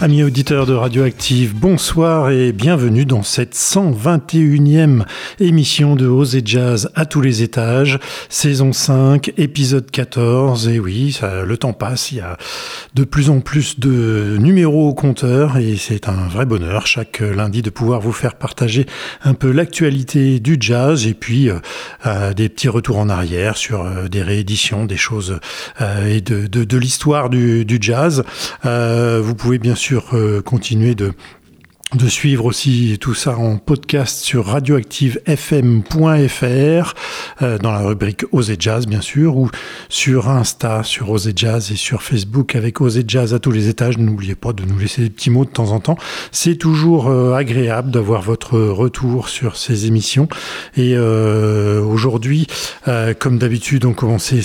Amis auditeurs de Radioactive, bonsoir et bienvenue dans cette 121e émission de Osez Jazz à tous les étages, saison 5, épisode 14. Et oui, le temps passe, il y a de plus en plus de numéros au compteur et c'est un vrai bonheur chaque lundi de pouvoir vous faire partager un peu l'actualité du jazz et puis des petits retours en arrière sur des rééditions, des choses et de l'histoire du jazz. Vous pouvez bien sûr continuer de suivre aussi tout ça en podcast sur radioactivefm.fr dans la rubrique Osez Jazz bien sûr, ou sur Insta sur Osez Jazz et sur Facebook avec Osez Jazz à tous les étages. N'oubliez pas de nous laisser des petits mots de temps en temps, c'est toujours agréable d'avoir votre retour sur ces émissions. Et aujourd'hui, comme d'habitude, on commençait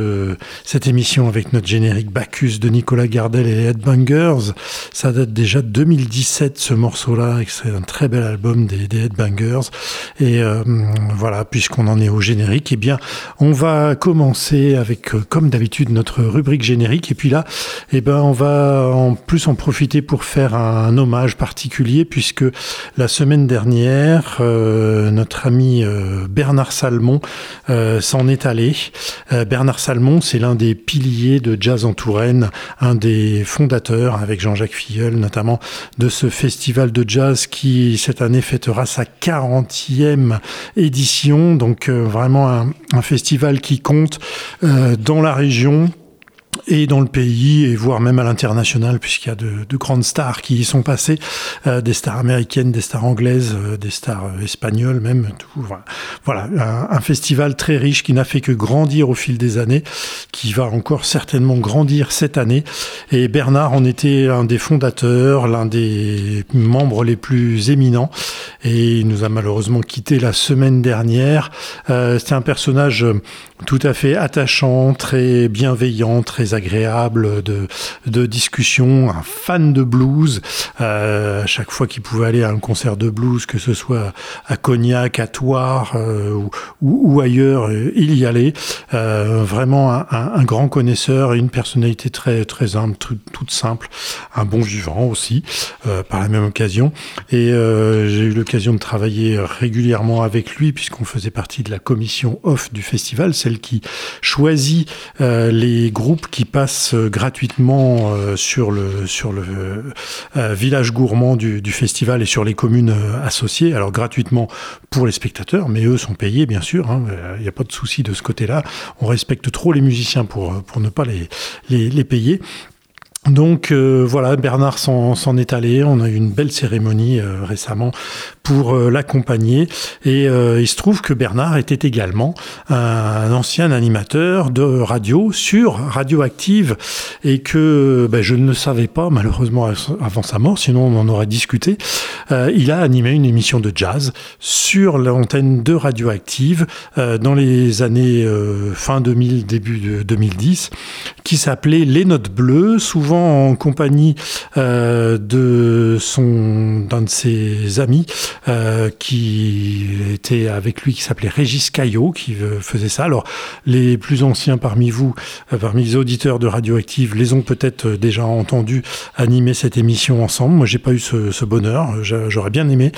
cette émission avec notre générique Bacchus de Nicolas Gardel et les Headbangers. Ça date déjà de 2017 ce morceau là, c'est un très bel album des Headbangers. Et voilà, puisqu'on en est au générique, eh bien, on va commencer avec, comme d'habitude, notre rubrique générique. Et puis là, eh ben, on va en profiter pour faire un hommage particulier, puisque la semaine dernière, notre ami Bernard Salmon s'en est allé. Bernard Salmon, c'est l'un des piliers de Jazz en Touraine, un des fondateurs, avec Jean-Jacques Filleul notamment, de ce festival de jazz qui cette année fêtera sa 40e édition, donc vraiment un festival qui compte dans la région et dans le pays, et voire même à l'international, puisqu'il y a de grandes stars qui y sont passées, des stars américaines, des stars anglaises, des stars espagnoles même. Tout, voilà, un festival très riche qui n'a fait que grandir au fil des années, qui va encore certainement grandir cette année. Et Bernard en était un des fondateurs, l'un des membres les plus éminents, et il nous a malheureusement quitté la semaine dernière. C'était un personnage tout à fait attachant, très bienveillant, très agréable de discussion, un fan de blues. À chaque fois qu'il pouvait aller à un concert de blues, que ce soit à Cognac, à Thouars ou ailleurs, il y allait. Vraiment un grand connaisseur et une personnalité très très humble, toute simple, un bon vivant aussi par la même occasion. Et j'ai eu l'occasion de travailler régulièrement avec lui, puisqu'on faisait partie de la commission off du festival, celle qui choisit les groupes qui passent gratuitement sur le village gourmand du festival et sur les communes associées. Alors gratuitement pour les spectateurs, mais eux sont payés bien sûr, hein, il n'y a pas de souci de ce côté-là. On respecte trop les musiciens pour ne pas les payer. Donc voilà, Bernard s'en est allé. On a eu une belle cérémonie récemment pour l'accompagner. Et il se trouve que Bernard était également un ancien animateur de radio sur Radioactive, et que je ne le savais pas malheureusement avant sa mort, sinon on en aurait discuté. Il a animé une émission de jazz sur l'antenne de Radioactive dans les années fin 2000, début 2010, qui s'appelait Les Notes Bleues, souvent en compagnie d'un de ses amis qui était avec lui, qui s'appelait Régis Caillot, qui faisait ça. Alors, les plus anciens parmi vous, parmi les auditeurs de Radioactive, les ont peut-être déjà entendus animer cette émission ensemble. Moi, j'ai pas eu ce bonheur. J'aurais bien aimé.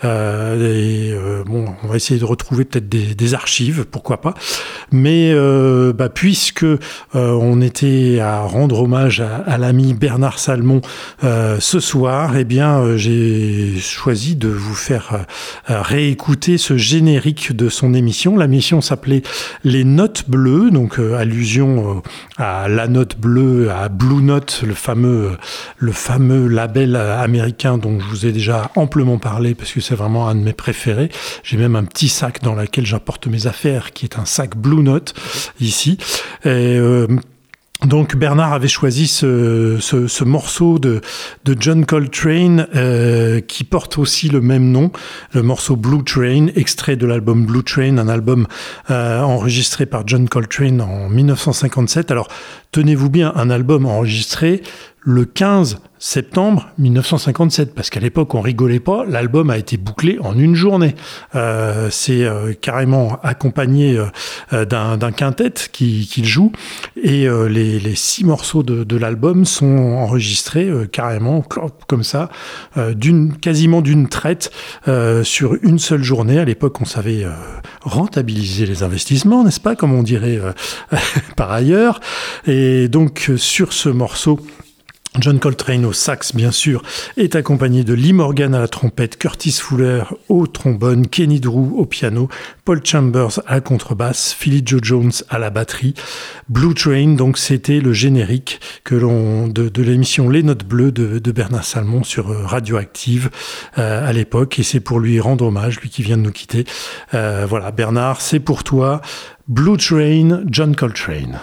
Bon, on va essayer de retrouver peut-être des archives, pourquoi pas. Mais puisque on était à rendre hommage à l'ami Bernard Salmon ce soir, eh bien j'ai choisi de vous faire réécouter ce générique de son émission. La mission s'appelait Les Notes Bleues, donc allusion à la note bleue, à Blue Note, le fameux label américain dont je vous ai déjà amplement parlé, parce que c'est vraiment un de mes préférés. J'ai même un petit sac dans lequel j'apporte mes affaires, qui est un sac Blue Note ici. Et donc Bernard avait choisi ce morceau de John Coltrane qui porte aussi le même nom, le morceau Blue Train, extrait de l'album Blue Train, un album enregistré par John Coltrane en 1957. Alors tenez-vous bien, un album enregistré le 15 septembre 1957, parce qu'à l'époque on rigolait pas, l'album a été bouclé en une journée. C'est carrément accompagné d'un quintet qu'il joue, et les 6 morceaux de l'album sont enregistrés carrément comme ça, quasiment d'une traite, sur une seule journée. À l'époque on savait rentabiliser les investissements, n'est-ce pas, comme on dirait par ailleurs. Et donc sur ce morceau, John Coltrane au sax, bien sûr, est accompagné de Lee Morgan à la trompette, Curtis Fuller au trombone, Kenny Drew au piano, Paul Chambers à la contrebasse, Philly Joe Jones à la batterie. Blue Train, donc c'était le générique de l'émission Les Notes Bleues de Bernard Salmon sur Radioactive à l'époque, et c'est pour lui rendre hommage, lui qui vient de nous quitter. Voilà, Bernard, c'est pour toi. Blue Train, John Coltrane.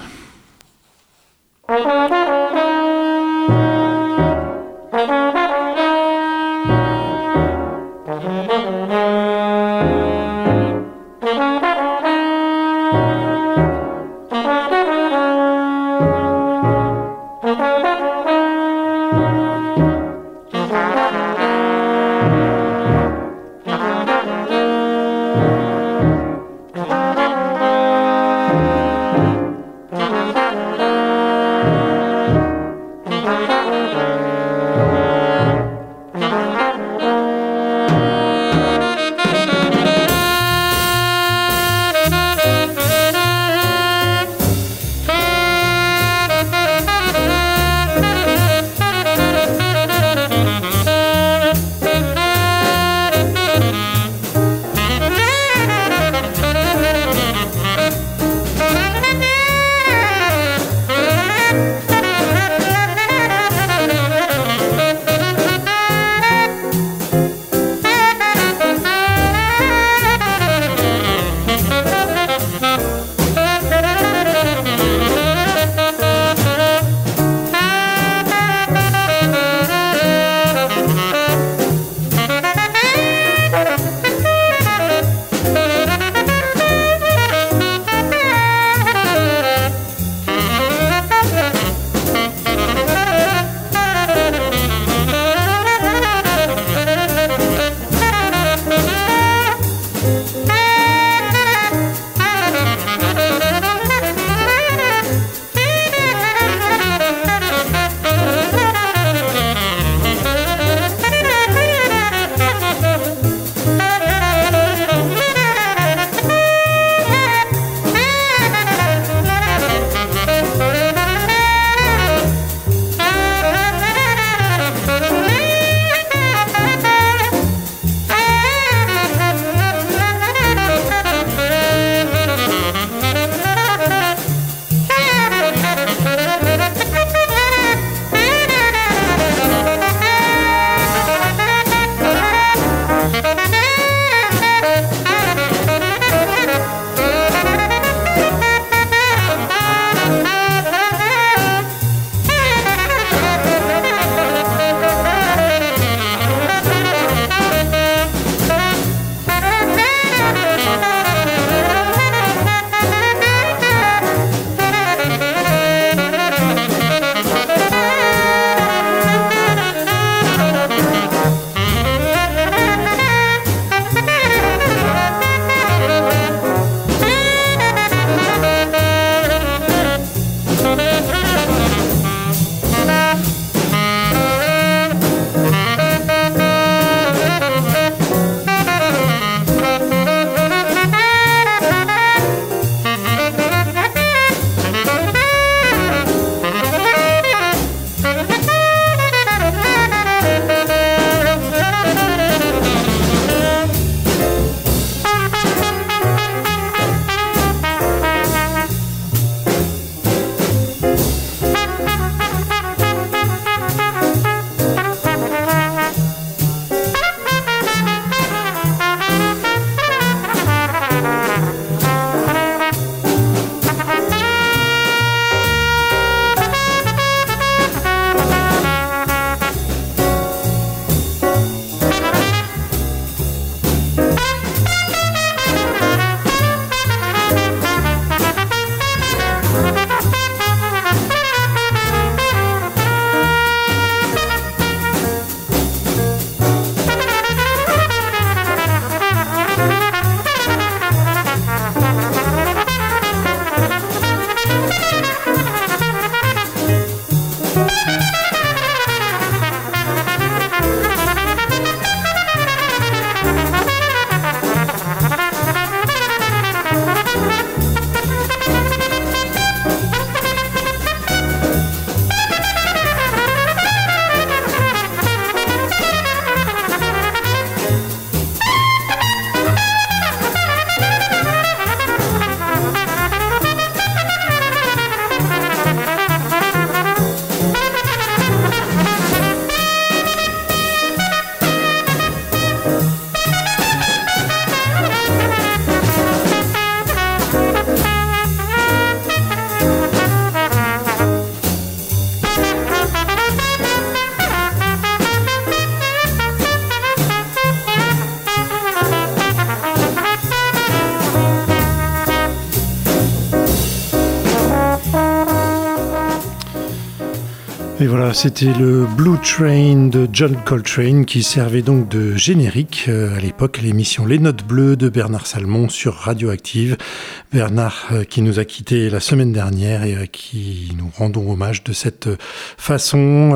Et voilà, c'était le Blue Train de John Coltrane qui servait donc de générique à l'époque, l'émission Les Notes Bleues de Bernard Salmon sur Radioactive. Bernard qui nous a quittés la semaine dernière et à qui nous rendons hommage de cette façon.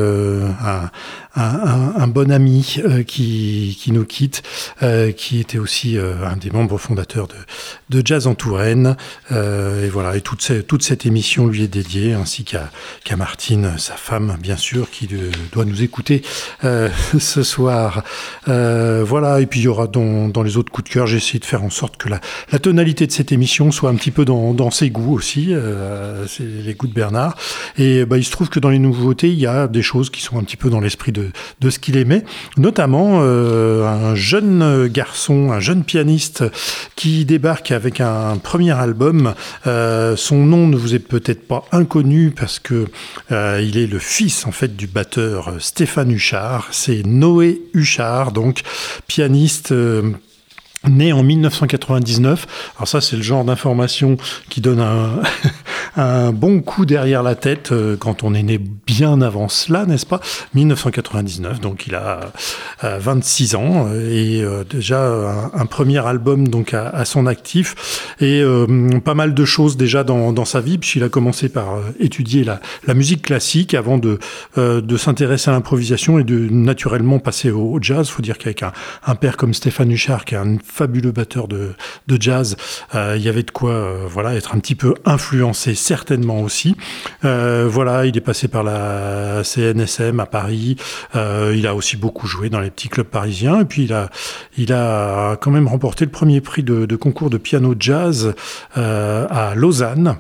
Un bon ami qui nous quitte, qui était aussi un des membres fondateurs de Jazz en Touraine. Et voilà, et toute cette émission lui est dédiée, ainsi qu'à Martine, sa femme, bien sûr, qui doit nous écouter ce soir. Voilà, et puis il y aura dans les autres coups de cœur, j'ai essayé de faire en sorte que la tonalité de cette émission soit un petit peu dans ses goûts aussi, c'est les goûts de Bernard. Et il se trouve que dans les nouveautés, il y a des choses qui sont un petit peu dans l'esprit de ce qu'il aimait, notamment un jeune garçon, un jeune pianiste qui débarque avec un premier album. Son nom ne vous est peut-être pas inconnu parce que il est le fils en fait du batteur Stéphane Huchard. C'est Noé Huchard, donc pianiste né en 1999. Alors ça, c'est le genre d'information qui donne un bon coup derrière la tête quand on est né bien avant cela, n'est-ce pas ? 1999, donc il a 26 ans et déjà un premier album donc à son actif et pas mal de choses déjà dans sa vie, puisqu'il a commencé par étudier la musique classique avant de s'intéresser à l'improvisation et de naturellement passer au jazz. Il faut dire qu'avec un père comme Stéphane Huchard, qui est un fabuleux batteur de jazz, il y avait de quoi être un petit peu influencé certainement aussi. Voilà, il est passé par la CNSM à Paris, il a aussi beaucoup joué dans les petits clubs parisiens et puis il a quand même remporté le premier prix de concours de piano jazz à Lausanne.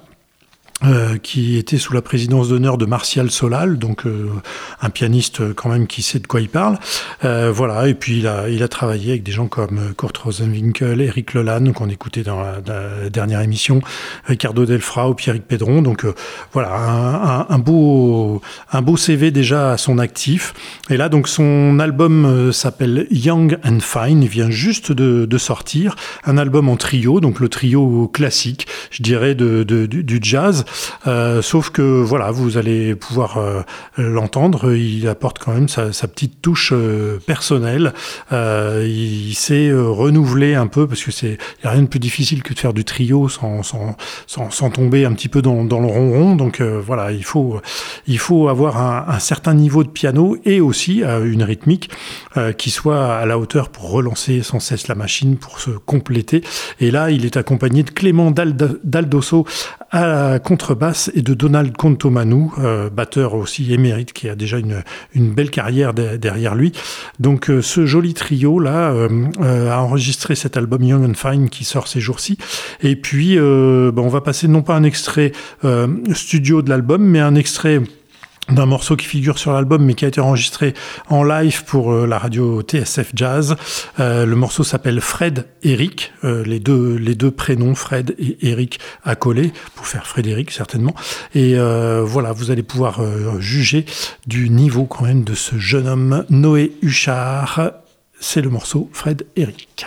Qui était sous la présidence d'honneur de Martial Solal, donc un pianiste quand même qui sait de quoi il parle. Voilà, et puis il a travaillé avec des gens comme Kurt Rosenwinkel, Eric Lelanne, qu'on écoutait dans la dernière émission, Ricardo Delfrau, Pierrick Pedron. Donc voilà, un beau CV déjà à son actif. Et là, donc son album s'appelle Young and Fine, il vient juste de sortir, un album en trio, donc le trio classique, je dirais, du jazz. Sauf que voilà, vous allez pouvoir l'entendre, il apporte quand même sa petite touche personnelle. Il s'est renouvelé un peu parce que il y a rien de plus difficile que de faire du trio sans tomber un petit peu dans le ronron. Donc voilà, il faut avoir un certain niveau de piano et aussi une rythmique qui soit à la hauteur pour relancer sans cesse la machine, pour se compléter. Et là, il est accompagné de Clément Daldosso à la contrebasse et de Donald Contomanou, batteur aussi émérite qui a déjà une belle carrière derrière lui. Donc ce joli trio là a enregistré cet album Young and Fine qui sort ces jours-ci. Et puis on va passer non pas un extrait studio de l'album, mais un extrait d'un morceau qui figure sur l'album mais qui a été enregistré en live pour la radio TSF Jazz. Le morceau s'appelle Fred Eric, les deux prénoms Fred et Eric accolés pour faire Frédéric certainement. Et voilà, vous allez pouvoir juger du niveau quand même de ce jeune homme Noé Huchard. C'est le morceau Fred Eric.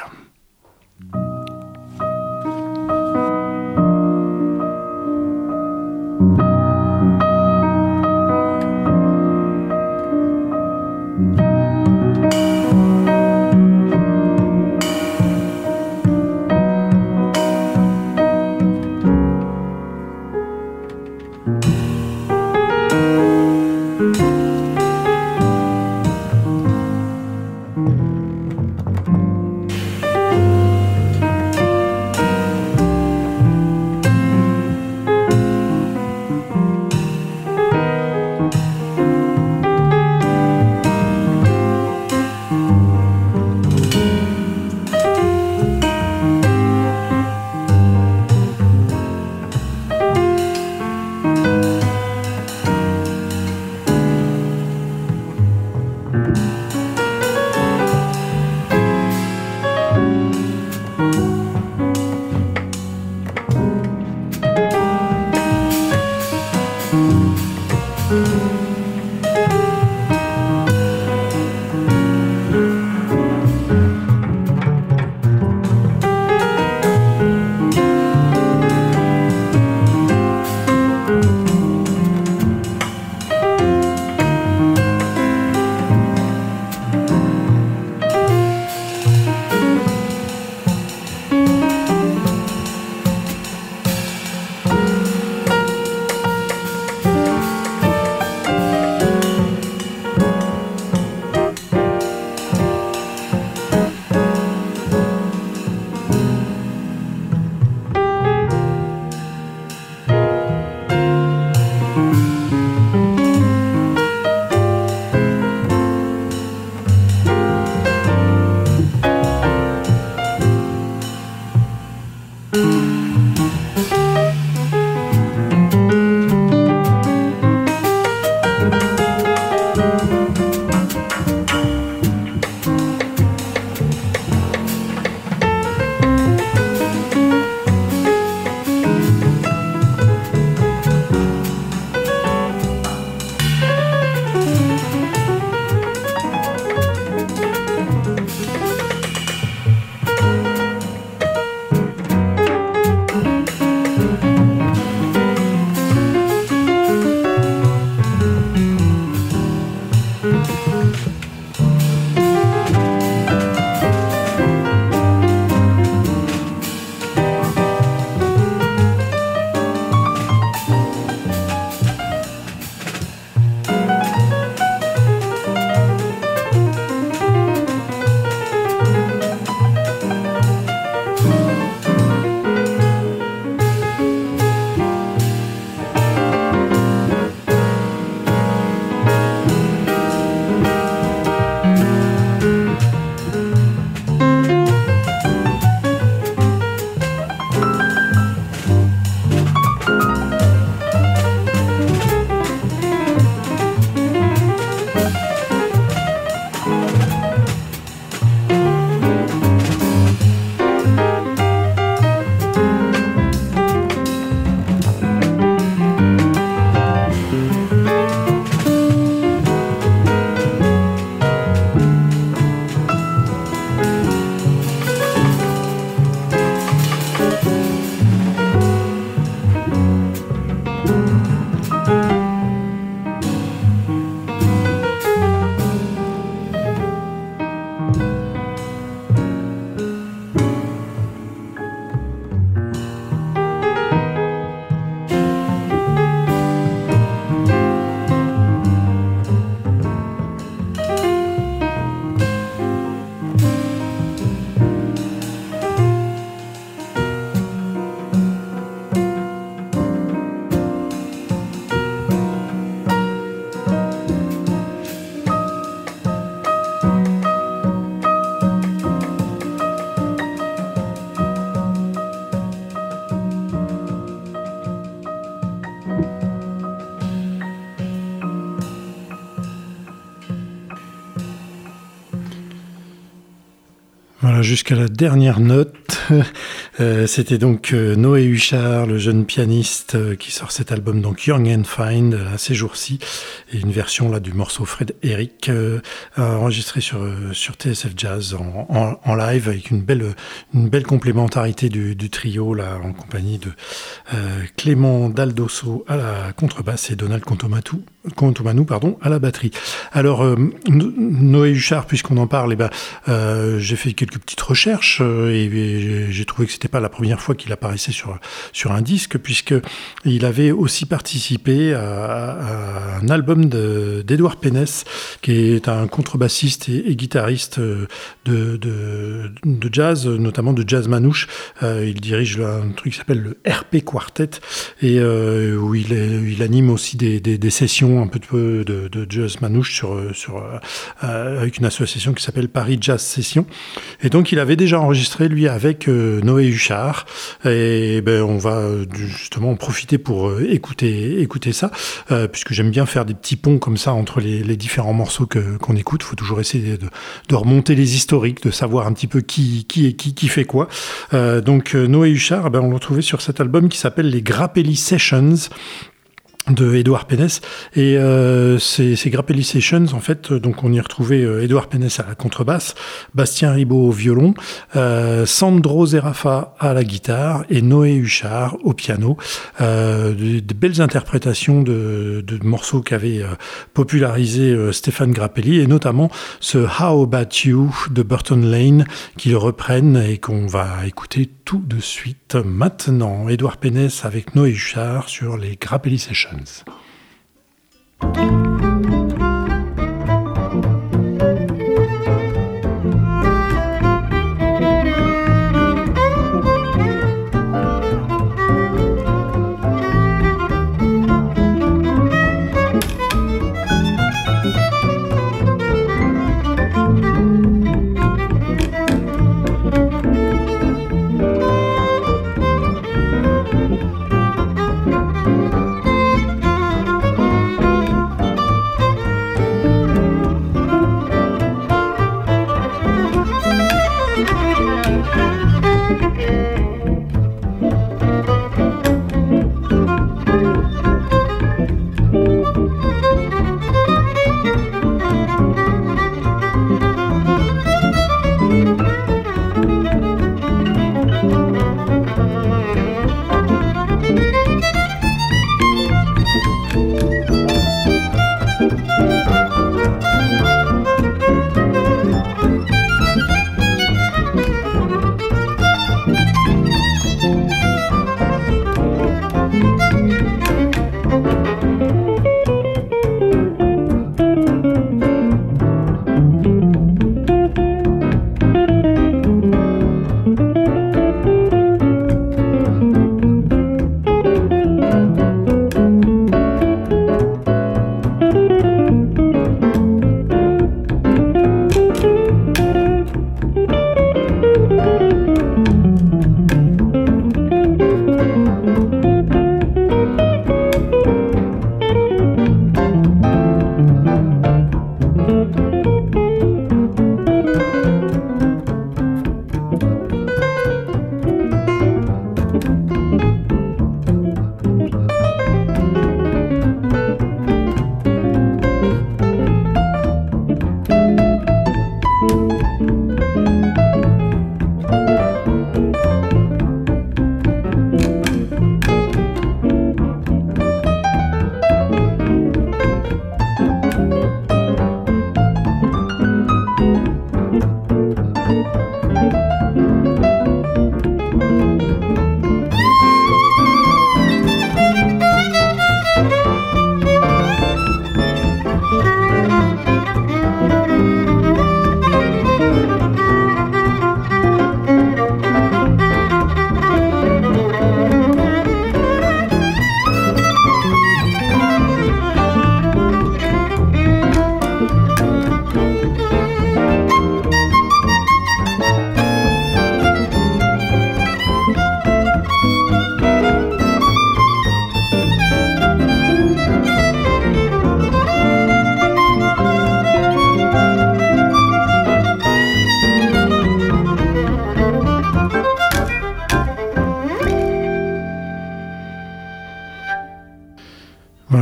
Voilà, jusqu'à la dernière note. C'était donc Noé Huchard, le jeune pianiste qui sort cet album, donc Young and Fine, là, ces jours-ci, et une version là du morceau Fred Eric enregistré sur TSF Jazz en live, avec une belle complémentarité du trio là, en compagnie de Clément Daldosso à la contrebasse et Donald Contomanou à la batterie. Alors Noé Huchard, puisqu'on en parle, j'ai fait quelques petites recherches et j'ai trouvé que c'était pas la première fois qu'il apparaissait sur un disque, puisque il avait aussi participé à un album d'Edouard Pénès, qui est un contrebassiste et guitariste de jazz, notamment de jazz manouche. Il dirige un truc qui s'appelle le RP Quartet, et où il anime aussi des sessions un peu de jazz manouche avec une association qui s'appelle Paris Jazz Session. Et donc il avait déjà enregistré lui avec Noé Huchard, et on va justement en profiter pour écouter ça, puisque j'aime bien faire des petits ponts comme ça entre les différents morceaux qu'on écoute. Il faut toujours essayer de remonter les historiques, de savoir un petit peu qui fait quoi. Donc Noé Huchard, on le retrouvait sur cet album qui s'appelle les Grappelli Sessions de Edouard Pénès, et ces Grappelli Sessions, en fait, donc on y retrouvait Edouard Pénès à la contrebasse, Bastien Ribaud au violon, Sandro Zerafa à la guitare et Noé Huchard au piano. De belles interprétations de morceaux qu'avait popularisé Stéphane Grappelli, et notamment ce How About You de Burton Lane qu'ils reprennent et qu'on va écouter tout de suite maintenant. Edouard Pénès avec Noé Huchard sur les Grappelli Sessions.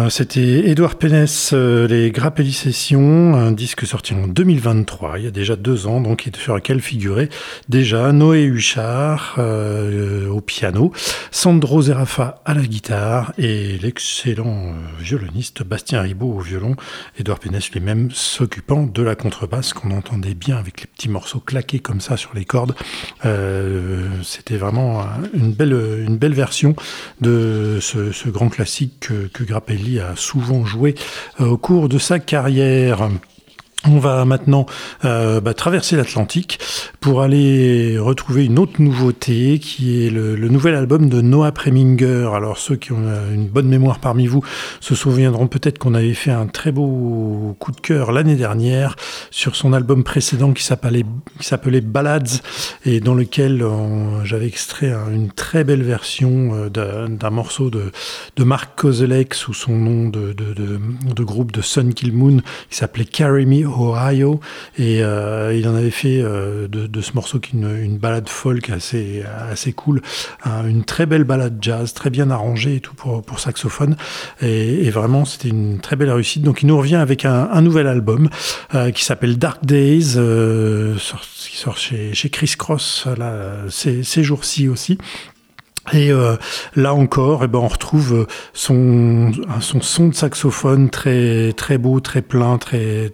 C'était Édouard Pénès, les Grappelli Sessions, un disque sorti en 2023, il y a déjà 2 ans, donc sur lequel figurait déjà Noé Huchard au piano, Sandro Zerafa à la guitare et l'excellent violoniste Bastien Ribaud au violon, Édouard Pénès lui-même s'occupant de la contrebasse qu'on entendait bien avec les petits morceaux claqués comme ça sur les cordes. C'était vraiment une belle version de ce grand classique que Grappelli a souvent joué au cours de sa carrière. On va maintenant traverser l'Atlantique pour aller retrouver une autre nouveauté qui est le nouvel album de Noah Preminger. Alors ceux qui ont une bonne mémoire parmi vous se souviendront peut-être qu'on avait fait un très beau coup de cœur l'année dernière sur son album précédent qui s'appelait Ballads et dans lequel j'avais extrait une très belle version d'un morceau de Mark Kozelek sous son nom de groupe de Sun Kil Moon qui s'appelait Carry Me Ohio et il en avait fait de ce morceau qui est une balade folk assez cool, une très belle balade jazz, très bien arrangée et tout pour saxophone et vraiment c'était une très belle réussite. Donc il nous revient avec un nouvel album qui s'appelle Dark Days, qui sort chez Criss Cross là, ces jours-ci aussi. Et là encore, on retrouve son son de saxophone très très beau, très plein, très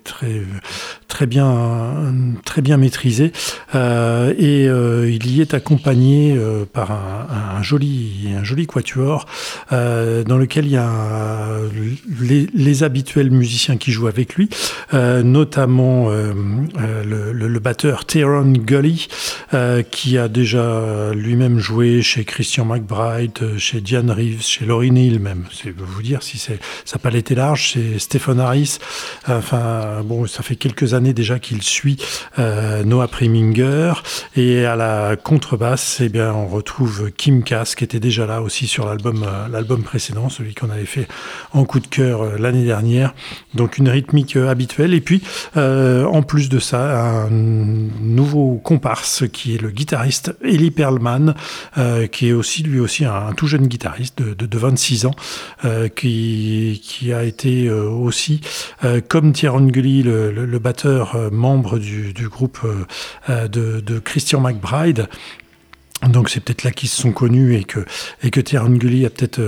bien maîtrisé. Il y est accompagné par un joli quatuor dans lequel il y a les habituels musiciens qui jouent avec lui, notamment le batteur Tyrone Gully qui a déjà lui-même joué chez Christian McBride, chez Diane Reeves, chez Lauryn Hill même. C'est pour vous dire si sa palette est large. C'est Stephen Harris. Enfin bon, ça fait quelques années déjà qu'il suit Noah Preminger. Et à la contrebasse, on retrouve Kim Cass qui était déjà là aussi sur l'album précédent, celui qu'on avait fait en coup de cœur l'année dernière. Donc une rythmique habituelle. Et puis en plus de ça, un nouveau comparse qui est le guitariste Eli Perlman, qui est lui aussi un tout jeune guitariste de 26 ans qui a été aussi comme Tyrone Gully le batteur membre du groupe de Christian McBride. Donc c'est peut-être là qu'ils se sont connus et que Tyrone Gully a peut-être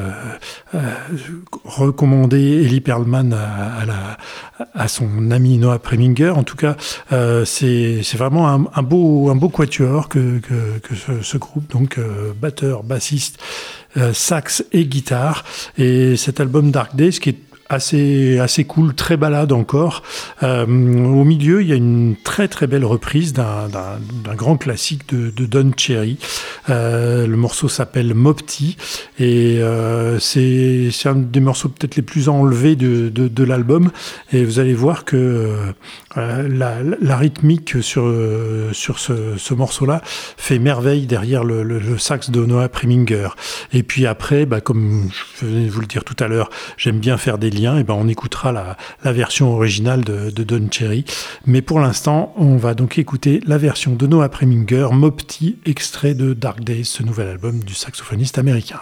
recommandé Eli Perlman à son ami Noah Preminger. En tout cas, c'est vraiment un beau quatuor que ce groupe, donc batteur, bassiste, sax et guitare. Et cet album Dark Days qui est assez cool, très balade encore. Au milieu, il y a une très très belle reprise d'un grand classique de Don Cherry. Le morceau s'appelle Mopti et c'est un des morceaux peut-être les plus enlevés de l'album. Et vous allez voir que la rythmique sur ce morceau-là fait merveille derrière le sax de Noah Preminger. Et puis après, comme je venais de vous le dire tout à l'heure, j'aime bien faire des liens. Et on écoutera la version originale de Don Cherry. Mais pour l'instant, on va donc écouter la version de Noah Preminger, Mopti, extrait de Dark Days, ce nouvel album du saxophoniste américain.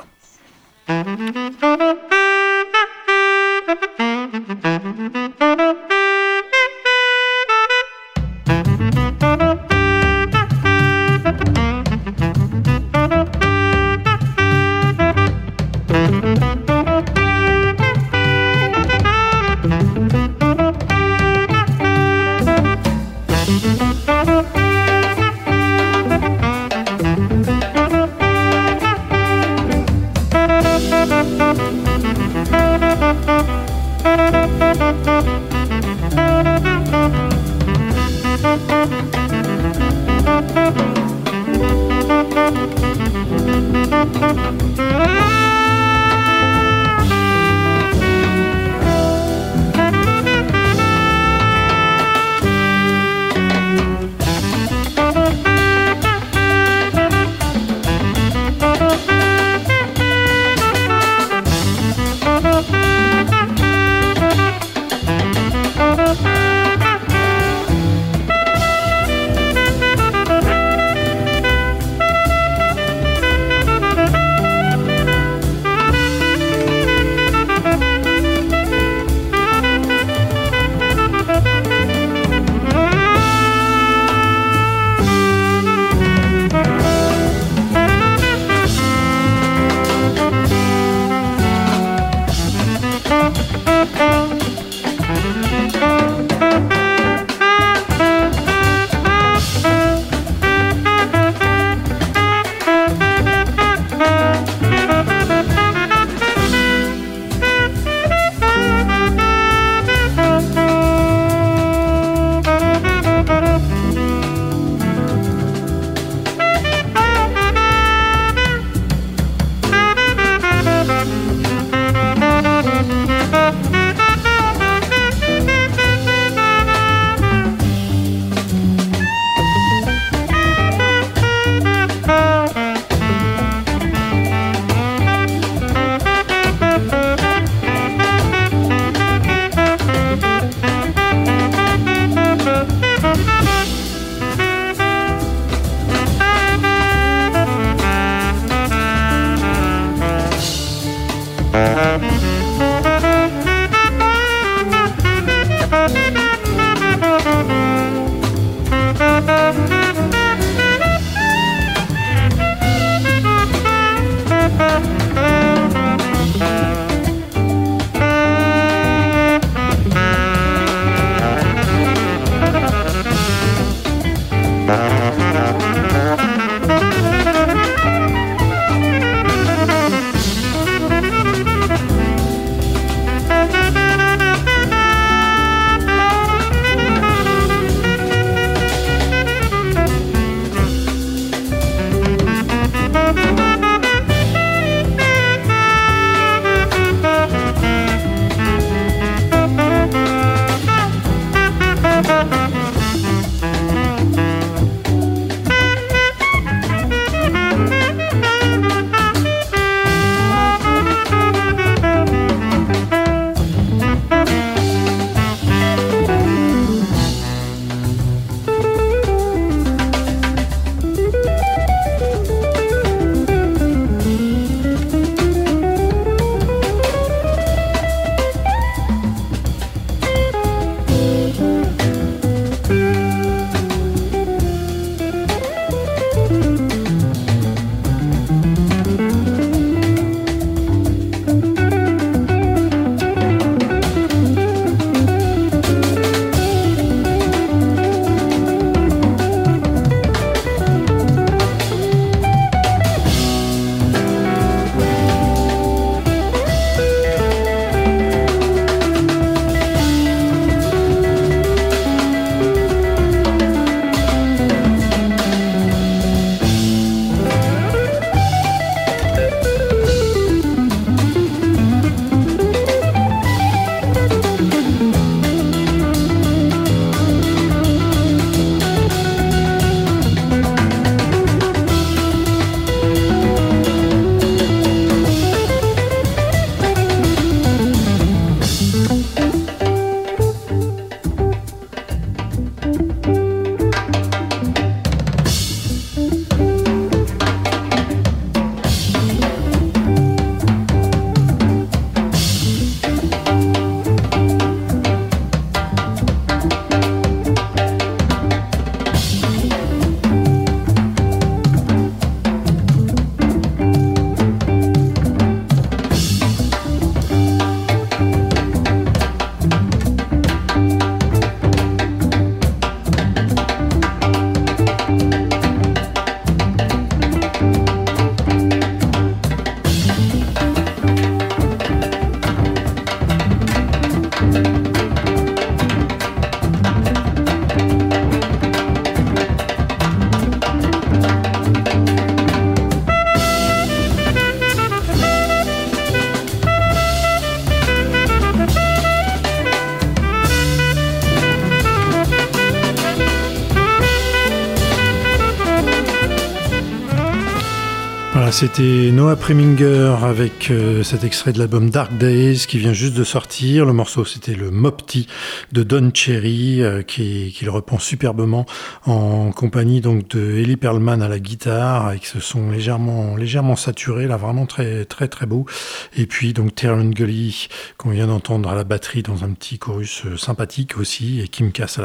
Voilà, c'était Noah Preminger avec cet extrait de l'album Dark Days qui vient juste de sortir. Le morceau, c'était le Mopti de Don Cherry qui le reprend superbement en compagnie donc de Ellie Perlman à la guitare avec ce son légèrement saturé, là vraiment très très très beau. Et puis donc Terran Gully qu'on vient d'entendre à la batterie dans un petit chorus sympathique aussi, et Kim Cass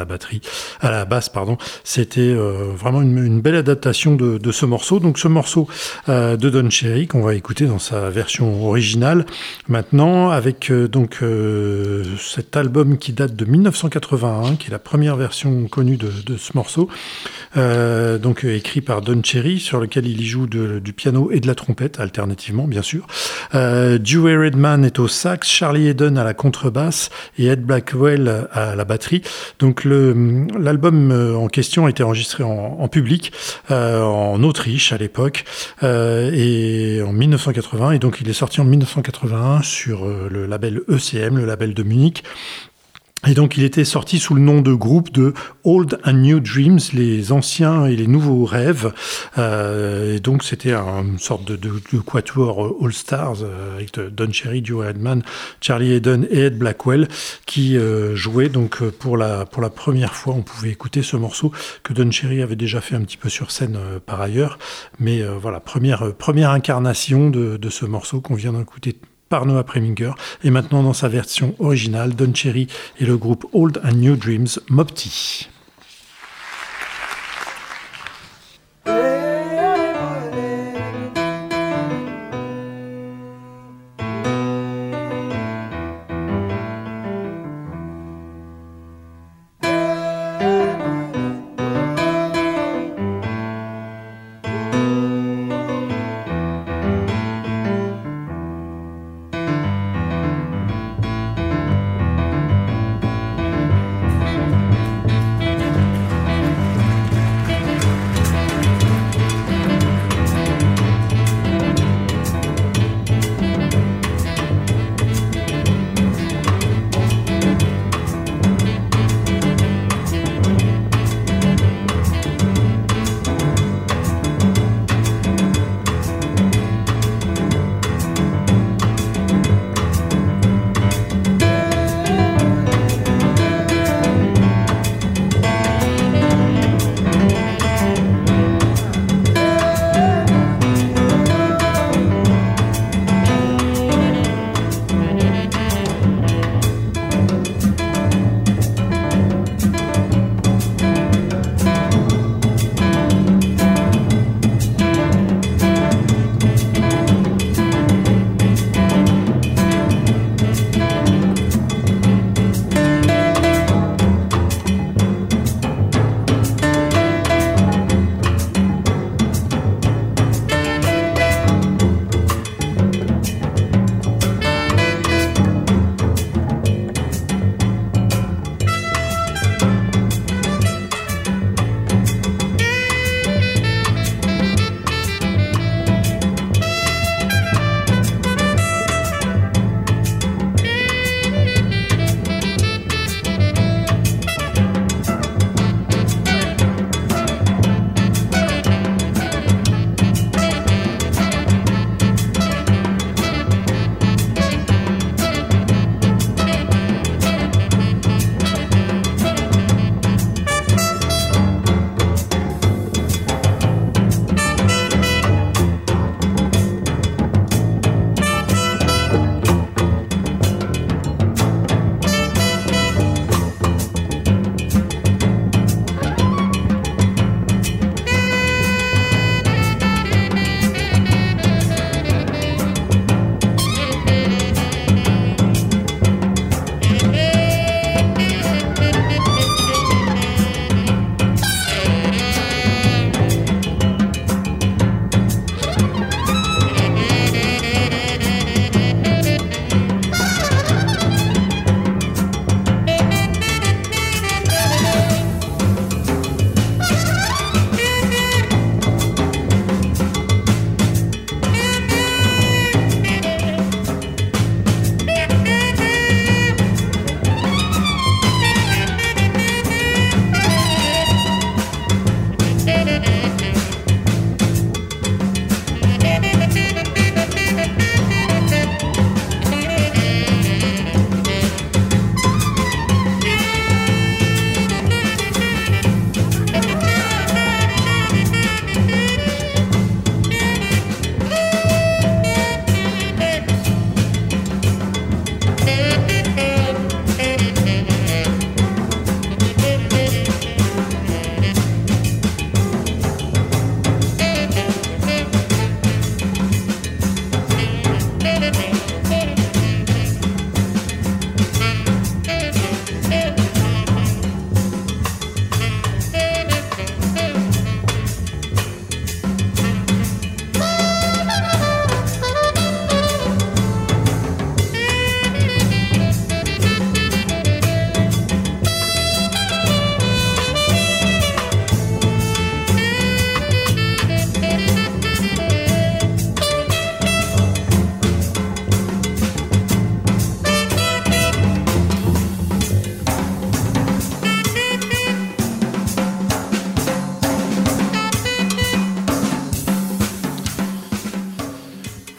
à la basse. C'était vraiment une belle adaptation de ce morceau. Donc ce morceau de Don Cherry qu'on va écouter dans sa version originale maintenant avec cet album qui date de 1981, qui est la première version connue de ce morceau, écrit par Don Cherry, sur lequel il y joue du piano et de la trompette alternativement bien sûr. Dewey Redman est au sax, Charlie Haden à la contrebasse et Ed Blackwell à la batterie. Donc l'album en question a été enregistré en public en Autriche à l'époque et en 1980, et donc il est sorti en 1981 sur le label ECM, le label de Munich. Et donc il était sorti sous le nom de groupe de Old and New Dreams, les anciens et les nouveaux rêves. Et donc c'était une sorte de quatuor All Stars avec Don Cherry, Dewey Redman, Charlie Haden et Ed Blackwell qui jouaient. Donc pour la première fois, on pouvait écouter ce morceau que Don Cherry avait déjà fait un petit peu sur scène par ailleurs. Mais voilà, première incarnation de ce morceau qu'on vient d'écouter par Noah Preminger, et maintenant dans sa version originale, Don Cherry et le groupe Old and New Dreams, Mopti.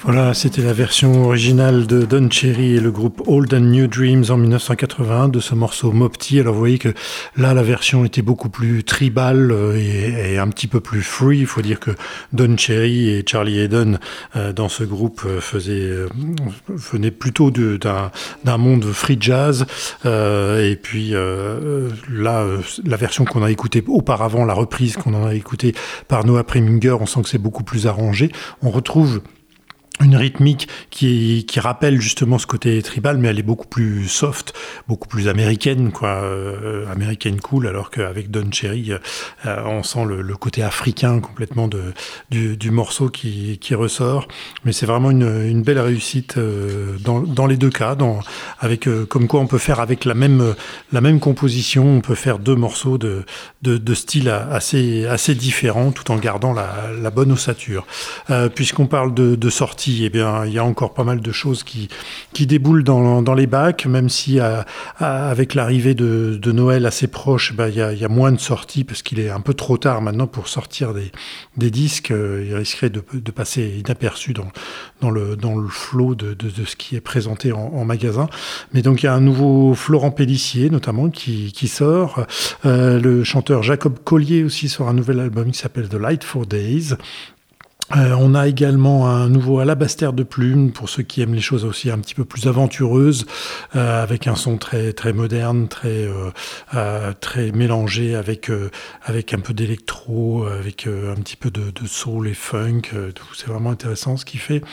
Voilà, c'était la version originale de Don Cherry et le groupe Old and New Dreams en 1981 de ce morceau Mopti. Alors vous voyez que là, la version était beaucoup plus tribale et un petit peu plus free. Il faut dire que Don Cherry et Charlie Haydon dans ce groupe venaient plutôt d'un monde free jazz. Et puis là, la version qu'on a écoutée auparavant, la reprise qu'on en a écoutée par Noah Preminger, on sent que c'est beaucoup plus arrangé. On retrouve une rythmique qui rappelle justement ce côté tribal, mais elle est beaucoup plus soft, beaucoup plus américaine, quoi, américaine cool, alors qu'avec Don Cherry, on sent le côté africain complètement du morceau qui ressort. Mais c'est vraiment une belle réussite dans les deux cas, avec comme quoi on peut faire avec la même composition, on peut faire deux morceaux de style assez différents, tout en gardant la bonne ossature. Puisqu'on parle de sortie, eh bien, il y a encore pas mal de choses qui déboulent dans les bacs, même si avec l'arrivée de Noël assez proche, il y a moins de sorties parce qu'il est un peu trop tard maintenant pour sortir des disques. Il risquerait de passer inaperçu dans le flot de ce qui est présenté en magasin. Mais donc il y a un nouveau Florent Pélissier notamment qui sort. Le chanteur Jacob Collier aussi sort un nouvel album qui s'appelle The Light for Days. On a également un nouveau Alabaster de Plume pour ceux qui aiment les choses aussi un petit peu plus aventureuses, avec un son très très moderne, très mélangé avec un peu d'électro, avec un petit peu de soul et funk. C'est vraiment intéressant ce qu'il fait.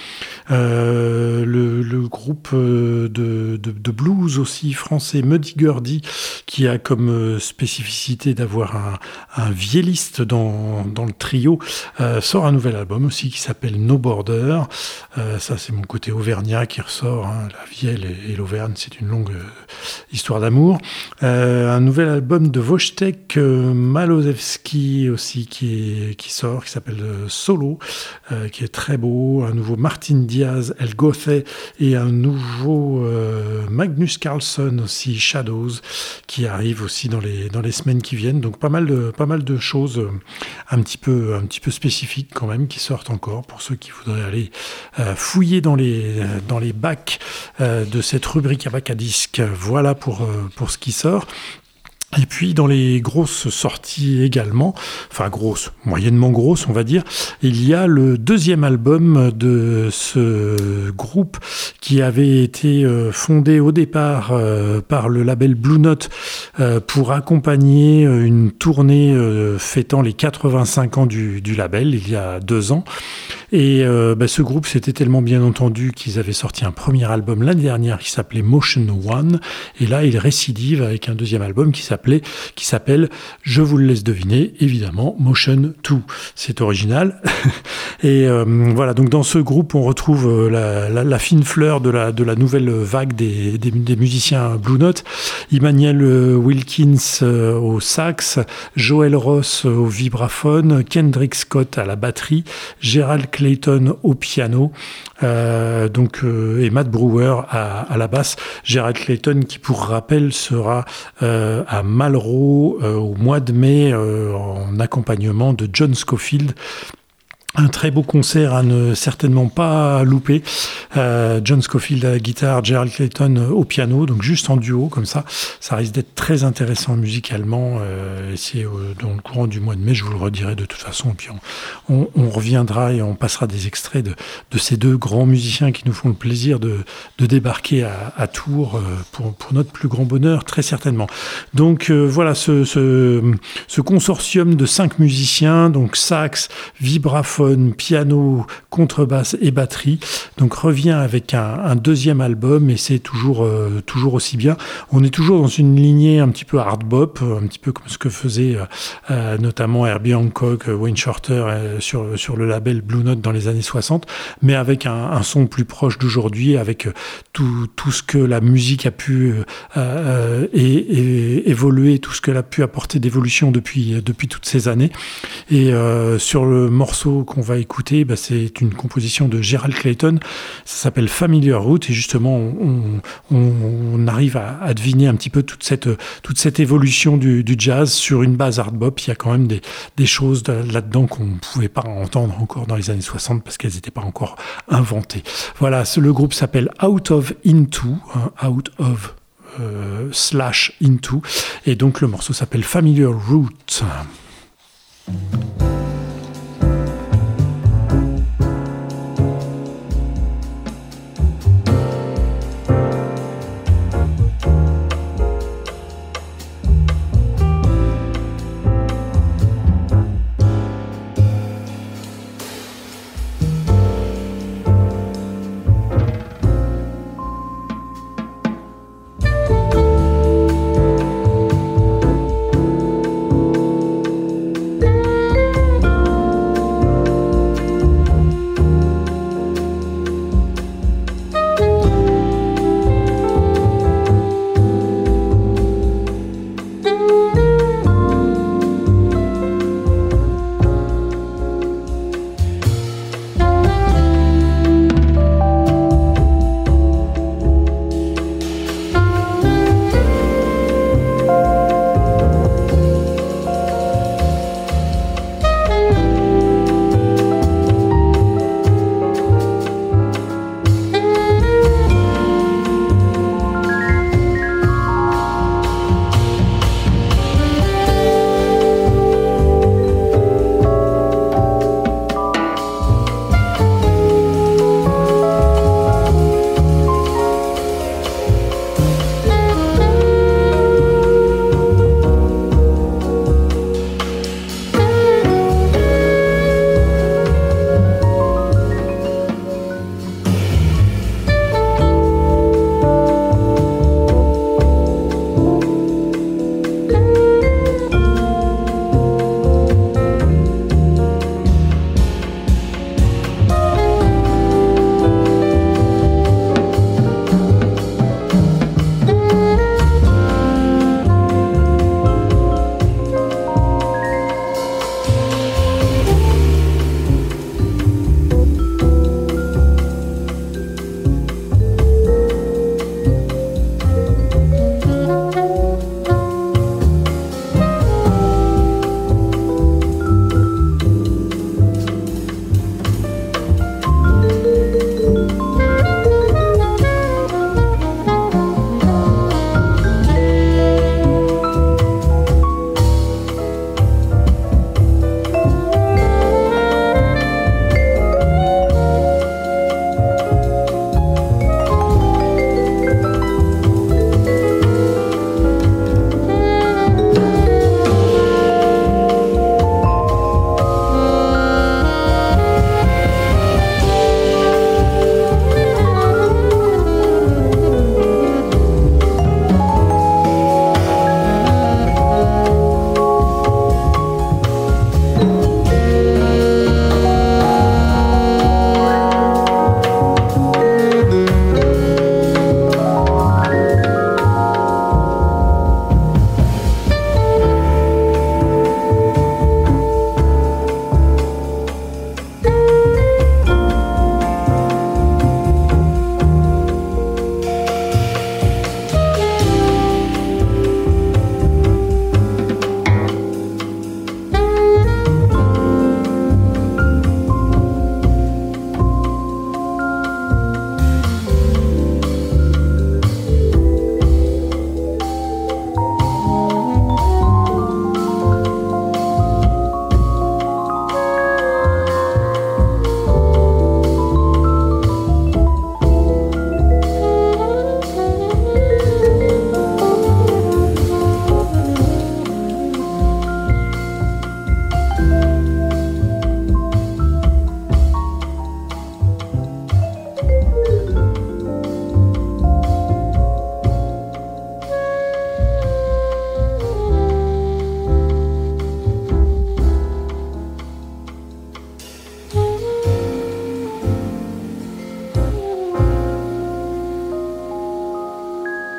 Le groupe de blues aussi français Muddy Gurdy, qui a comme spécificité d'avoir un vielliste dans le trio, sort un nouvel album aussi qui s'appelle No Border. Ça, c'est mon côté auvergnat qui ressort. La Vielle et l'Auvergne, c'est une longue histoire d'amour. Un nouvel album de Wojtek Malozewski aussi qui sort, qui s'appelle Solo, qui est très beau. Un nouveau Martin Diaz, El Gothe, et un nouveau Magnus Carlsson aussi, Shadows, qui arrive aussi dans les semaines qui viennent. Donc pas mal de choses un petit peu spécifiques quand même qui sortent encore pour ceux qui voudraient aller fouiller dans les bacs de cette rubrique à bac à disques. Voilà pour ce qui sort. Et puis dans les grosses sorties également, enfin grosses, moyennement grosses on va dire, il y a le deuxième album de ce groupe qui avait été fondé au départ par le label Blue Note pour accompagner une tournée fêtant les 85 ans du label il y a 2 ans. Et ce groupe s'était tellement bien entendu qu'ils avaient sorti un premier album l'année dernière qui s'appelait Motion One, et là ils récidivent avec un deuxième album qui s'appelle, je vous le laisse deviner, évidemment, Motion 2. C'est original. Et voilà, donc dans ce groupe, on retrouve la fine fleur de la nouvelle vague des musiciens Blue Note. Emmanuel Wilkins au sax, Joel Ross au vibraphone, Kendrick Scott à la batterie, Gerald Clayton au piano, et Matt Brewer à la basse. Gerald Clayton qui, pour rappel, sera à Malraux au mois de mai en accompagnement de John Scofield. Un très beau concert à ne certainement pas louper. John Scofield à la guitare, Gerald Clayton au piano, donc juste en duo comme ça. Ça risque d'être très intéressant musicalement. C'est dans le courant du mois de mai, je vous le redirai de toute façon. Puis on reviendra et on passera des extraits de ces deux grands musiciens qui nous font le plaisir de débarquer à Tours pour notre plus grand bonheur, très certainement. Donc voilà, ce consortium de 5 musiciens, donc sax, vibraphone, piano, contrebasse et batterie, donc revient avec un deuxième album, et c'est toujours aussi bien. On est toujours dans une lignée un petit peu hard bop, un petit peu comme ce que faisait notamment Herbie Hancock, Wayne Shorter sur le label Blue Note dans les années 60, mais avec un son plus proche d'aujourd'hui, avec tout ce que la musique a pu évoluer, tout ce qu'elle a pu apporter d'évolution depuis toutes ces années. Et sur le morceau qu'on va écouter, c'est une composition de Gerald Clayton. Ça s'appelle Familiar Route et justement, on arrive à deviner un petit peu toute cette évolution du jazz sur une base hard bop. Il y a quand même des choses là-dedans qu'on ne pouvait pas entendre encore dans les années 60 parce qu'elles n'étaient pas encore inventées. Voilà, le groupe s'appelle Out of Into, Out of / Into, et donc le morceau s'appelle Familiar Route.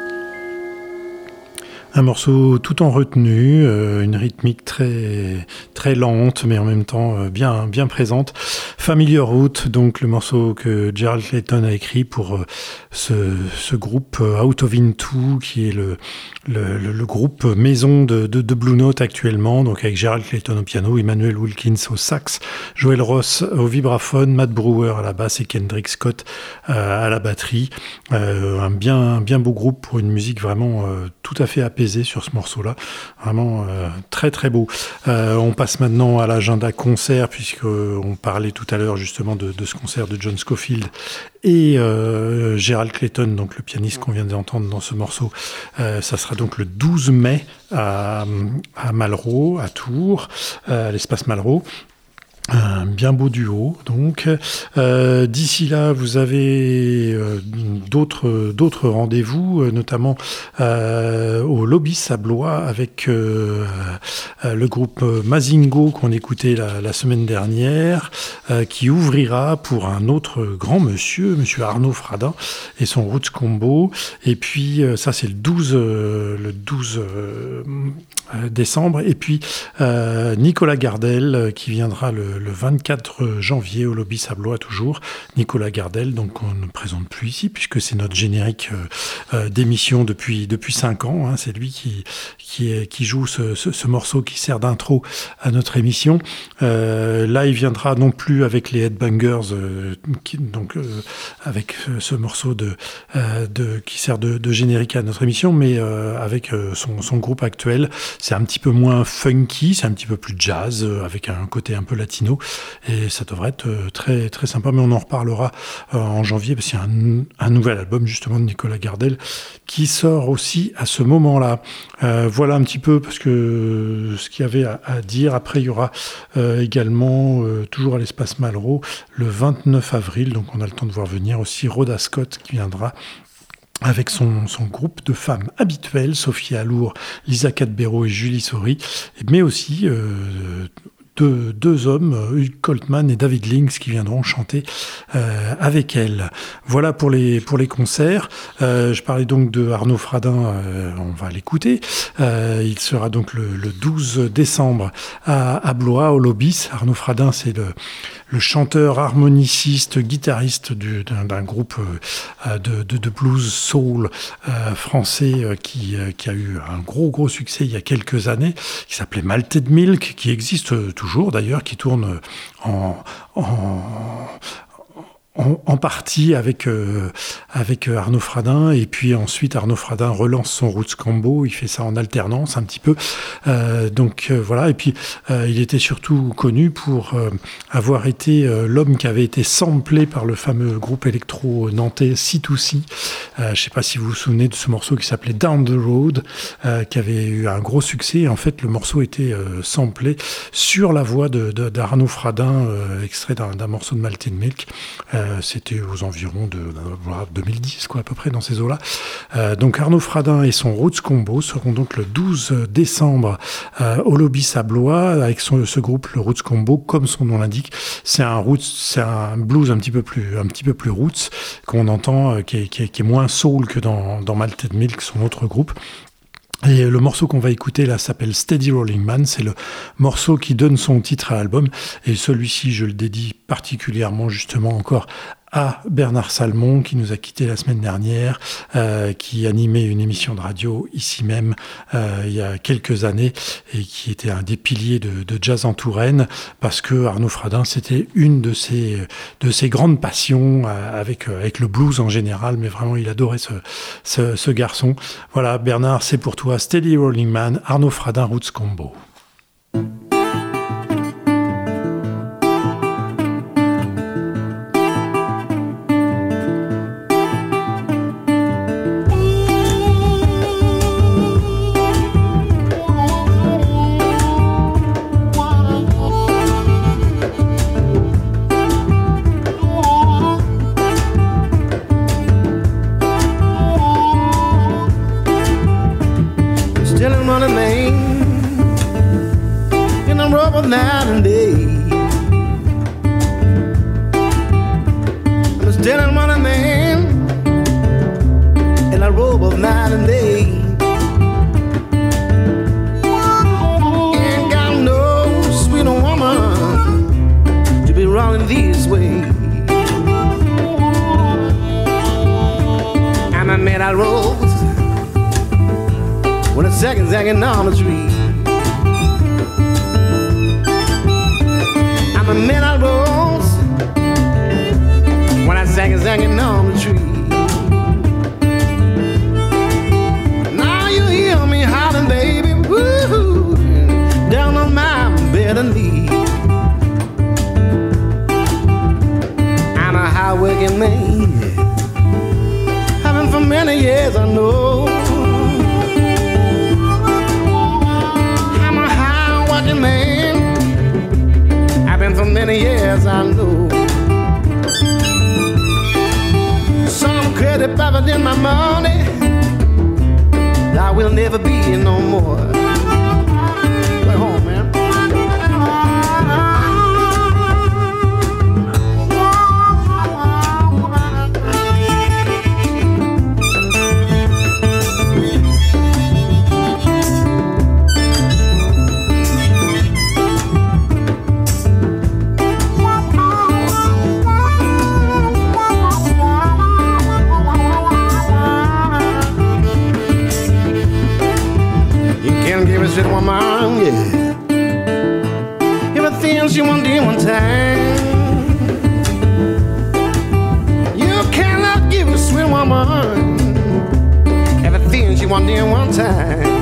Un morceau tout en retenue, une rythmique très très lente, mais en même temps bien présente. Familiar Route, donc le morceau que Gerald Clayton a écrit pour ce groupe Out of Into, qui est le groupe maison de Blue Note actuellement, donc avec Gerald Clayton au piano, Emmanuel Wilkins au sax, Joel Ross au vibraphone, Matt Brewer à la basse et Kendrick Scott à la batterie. Un bien beau groupe pour une musique vraiment tout à fait apaisée sur ce morceau-là. Vraiment très très beau. On passe maintenant à l'agenda concert, puisqu'on parlait tout à l'heure justement de ce concert de John Scofield et Gerald Clayton, donc le pianiste qu'on vient d'entendre dans ce morceau. Ça sera donc le 12 mai à Malraux, à Tours, à l'espace Malraux. Un bien beau duo, donc. D'ici là, vous avez d'autres rendez-vous, notamment au Lobby à Blois avec le groupe Mazingo qu'on écoutait la semaine dernière, qui ouvrira pour un autre grand monsieur Arnaud Fradin et son Roots Combo. Et puis ça, c'est le 12 décembre. Et puis Nicolas Gardel qui viendra le 24 janvier au Lobby Sablois toujours. Nicolas Gardel, donc on ne présente plus ici puisque c'est notre générique d'émission depuis 5 ans. Hein. C'est lui qui joue ce morceau qui sert d'intro à notre émission. Là, il viendra non plus avec les Headbangers, avec ce morceau qui sert de générique à notre émission, mais avec son groupe actuel. C'est un petit peu moins funky, c'est un petit peu plus jazz, avec un côté un peu latino, et ça devrait être très, très sympa, mais on en reparlera en janvier, parce qu'il y a un nouvel album justement de Nicolas Gardel qui sort aussi à ce moment-là. Voilà un petit peu parce que ce qu'il y avait à dire. Après, il y aura également, toujours à l'espace Malraux, le 29 avril, donc on a le temps de voir venir aussi Rhoda Scott qui viendra avec son groupe de femmes habituelles, Sophie Alour, Lisa Cadbero et Julie Sori, mais aussi deux hommes, Hugh Coltman et David Links, qui viendront chanter avec elle. Voilà pour les concerts. Je parlais donc de Arnaud Fradin, on va l'écouter. Il sera donc le 12 décembre à Blois, au Lobis. Arnaud Fradin, c'est le chanteur, harmoniciste, guitariste d'un groupe de blues soul français qui a eu un gros succès il y a quelques années, qui s'appelait Malted Milk, qui existe toujours d'ailleurs, qui tourne en partie avec Arnaud Fradin, et puis ensuite Arnaud Fradin relance son Roots Combo, il fait ça en alternance un petit peu, voilà. Et puis il était surtout connu pour avoir été l'homme qui avait été samplé par le fameux groupe électro nantais C2C. Je ne sais pas si vous vous souvenez de ce morceau qui s'appelait Down the Road, qui avait eu un gros succès. En fait, le morceau était samplé sur la voix d'Arnaud Fradin, extrait d'un morceau de Malted Milk. C'était aux environs de 2010, quoi, à peu près dans ces eaux-là. Donc Arnaud Fradin et son Roots Combo seront donc le 12 décembre au Lobby Sablois avec ce groupe, le Roots Combo, comme son nom l'indique. C'est un blues un petit peu plus roots qu'on entend, qui est moins soul que dans Malted Milk, son autre groupe. Et le morceau qu'on va écouter là s'appelle Steady Rolling Man, c'est le morceau qui donne son titre à l'album, et celui-ci je le dédie particulièrement justement encore à Bernard Salmon, qui nous a quittés la semaine dernière, qui animait une émission de radio ici même il y a quelques années, et qui était un des piliers de jazz en Touraine, parce que Arnaud Fradin, c'était une de ses grandes passions, avec le blues en général, mais vraiment il adorait ce garçon. Voilà, Bernard, c'est pour toi, Steady Rolling Man, Arnaud Fradin, Roots Combo. rolling this way. And I met I rose when the second's hanging on the tree. I'm a man I rose when I second's hanging on the tree. Now you hear me hollering, baby, woo, down on my bed of need. I'm a hard-working man, I've been for many years, I know. I'm a hard-working man, I've been for many years, I know. Some credit better than my money, I will never be no more. Go home, man. Sit one mom, yeah. Everything she want did one time. You cannot give a sweet woman everything she want did one time.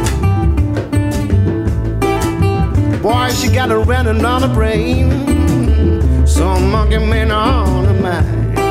Boy, she got a running on the brain, some monkey man on the mind.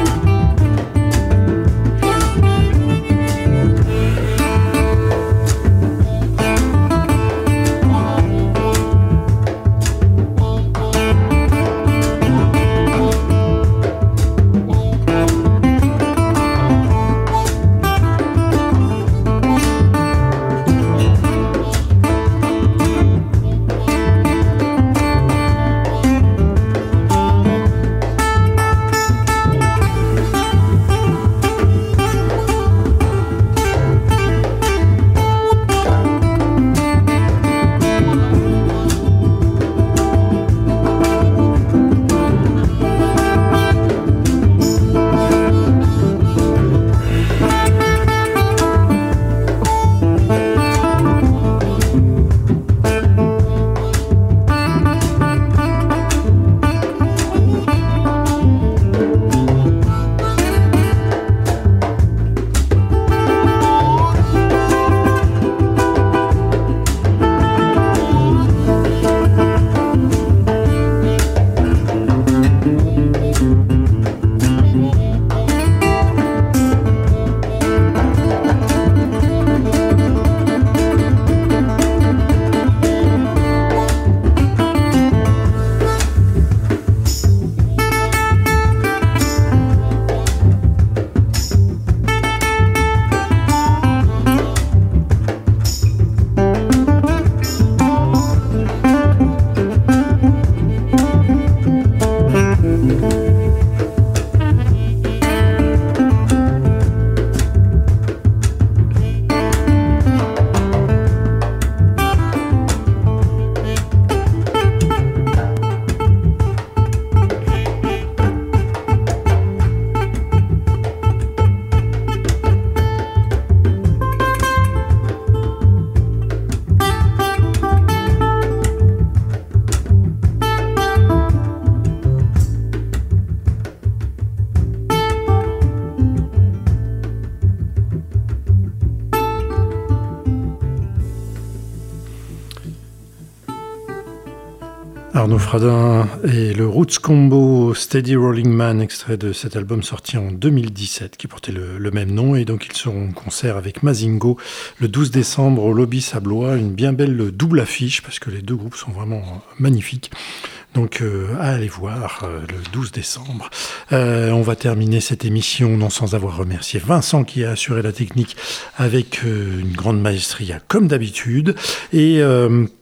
Arnaud Fradin et le Roots Combo Steady Rolling Man, extrait de cet album sorti en 2017 qui portait le même nom, et donc ils seront en concert avec Mazingo le 12 décembre au Lobby Sablois, une bien belle double affiche parce que les deux groupes sont vraiment magnifiques. Donc à aller voir le 12 décembre. On va terminer cette émission non sans avoir remercié Vincent qui a assuré la technique avec une grande maestria comme d'habitude. Et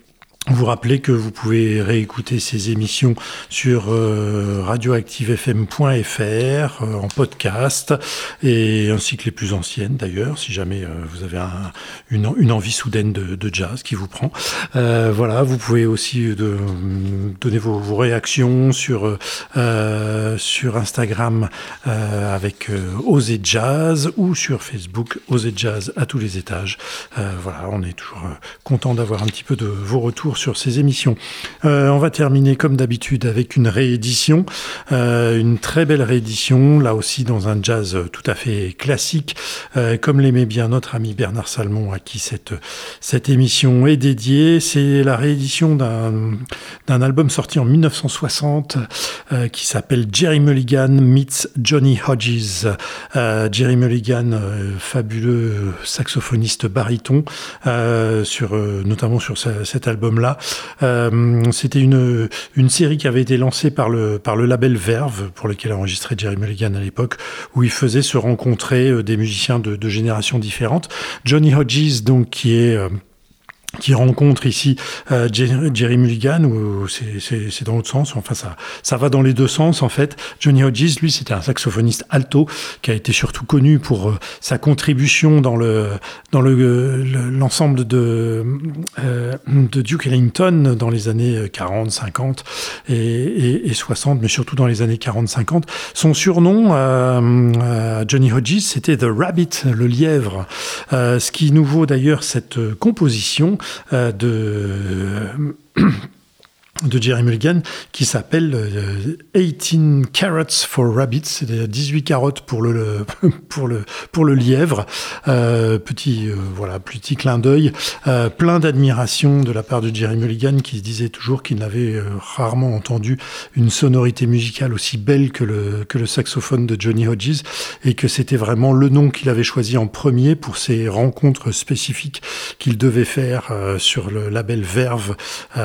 Vous rappelez que vous pouvez réécouter ces émissions sur radioactivefm.fr en podcast, et ainsi que les plus anciennes d'ailleurs, si jamais vous avez une envie soudaine de jazz qui vous prend. Voilà, vous pouvez aussi donner vos réactions sur Instagram avec Oser Jazz, ou sur Facebook Oser Jazz à tous les étages. Voilà, on est toujours content d'avoir un petit peu de vos retours sur ces émissions. On va terminer comme d'habitude avec une réédition, une très belle réédition, là aussi dans un jazz tout à fait classique, comme l'aimait bien notre ami Bernard Salmon, à qui cette émission est dédiée. C'est la réédition d'un album sorti en 1960 qui s'appelle Gerry Mulligan meets Johnny Hodges. Gerry Mulligan, fabuleux saxophoniste baryton, notamment sur cet album-là. C'était une série qui avait été lancée par le label Verve, pour lequel a enregistré Gerry Mulligan à l'époque, où il faisait se rencontrer des musiciens de générations différentes. Johnny Hodges, donc, qui rencontre ici Gerry Mulligan, ou c'est dans l'autre sens, enfin ça va dans les deux sens en fait. Johnny Hodges, lui, c'était un saxophoniste alto qui a été surtout connu pour sa contribution dans l'ensemble de Duke Ellington dans les années 40, 50 et 60, mais surtout dans les années 40-50. Son surnom, Johnny Hodges, c'était The Rabbit, le lièvre, ce qui nous vaut d'ailleurs cette composition de Gerry Mulligan qui s'appelle 18 carrots for rabbits, c'est-à-dire 18 carottes pour le lièvre. Petit clin d'œil, plein d'admiration de la part de Gerry Mulligan, qui se disait toujours qu'il n'avait rarement entendu une sonorité musicale aussi belle que le saxophone de Johnny Hodges, et que c'était vraiment le nom qu'il avait choisi en premier pour ces rencontres spécifiques qu'il devait faire sur le label Verve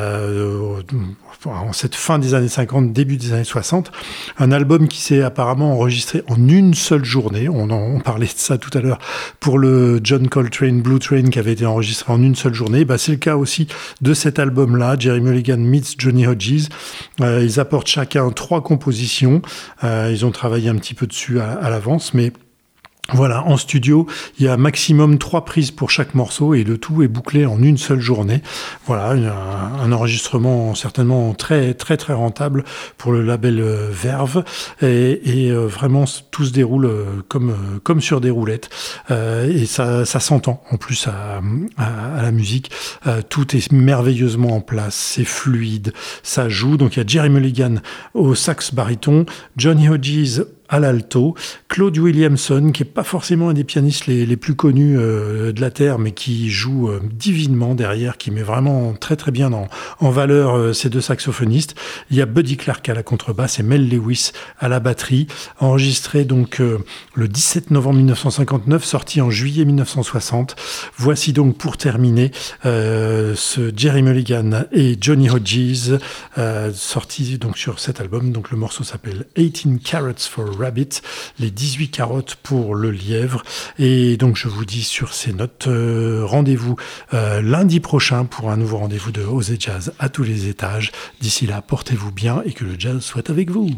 en cette fin des années 50, début des années 60. Un album qui s'est apparemment enregistré en une seule journée. On parlait de ça tout à l'heure pour le John Coltrane Blue Train, qui avait été enregistré en une seule journée. C'est le cas aussi de cet album-là, Gerry Mulligan meets Johnny Hodges. Ils apportent chacun 3 compositions. Ils ont travaillé un petit peu dessus à l'avance, mais voilà, en studio, il y a maximum 3 prises pour chaque morceau, et le tout est bouclé en une seule journée. Voilà, un enregistrement certainement très très très rentable pour le label Verve, et vraiment tout se déroule comme sur des roulettes, et ça s'entend en plus à la musique. Tout est merveilleusement en place, c'est fluide, ça joue. Donc il y a Gerry Mulligan au sax baryton, Johnny Hodges à l'alto, Claude Williamson, qui est pas forcément un des pianistes les plus connus de la Terre, mais qui joue divinement derrière, qui met vraiment très très bien en valeur ces 2 saxophonistes. Il y a Buddy Clark à la contrebasse et Mel Lewis à la batterie, enregistré donc le 17 novembre 1959, sorti en juillet 1960. Voici donc pour terminer ce Gerry Mulligan et Johnny Hodges, sorti donc sur cet album. Donc le morceau s'appelle 18 Carrots for Rabbit, les 18 carottes pour le lièvre. Et donc je vous dis sur ces notes, rendez-vous lundi prochain pour un nouveau rendez-vous de Oser Jazz à tous les étages. D'ici là, portez-vous bien et que le jazz soit avec vous.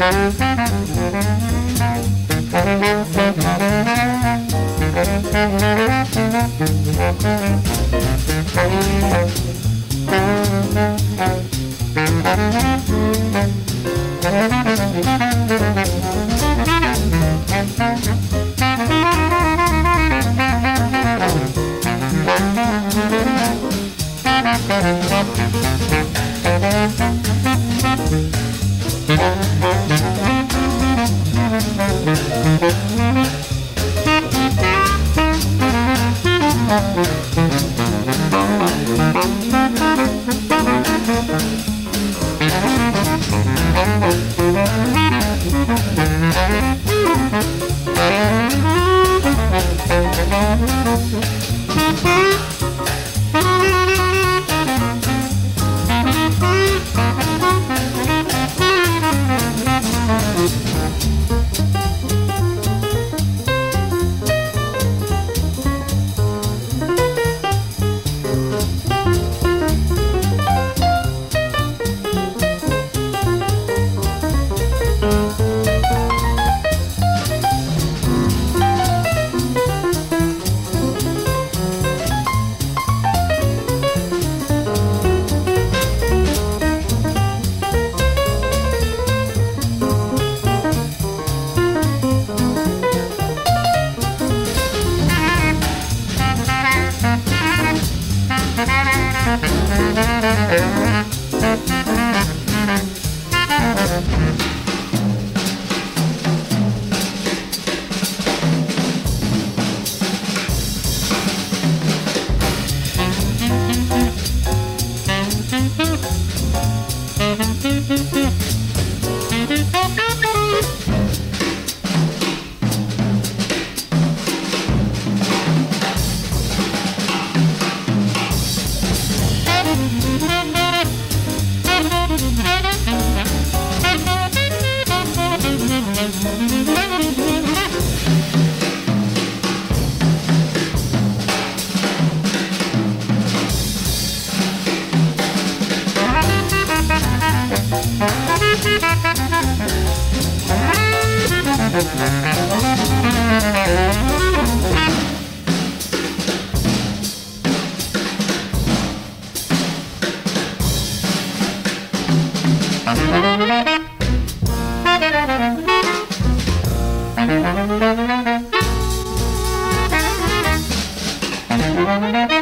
Thank you.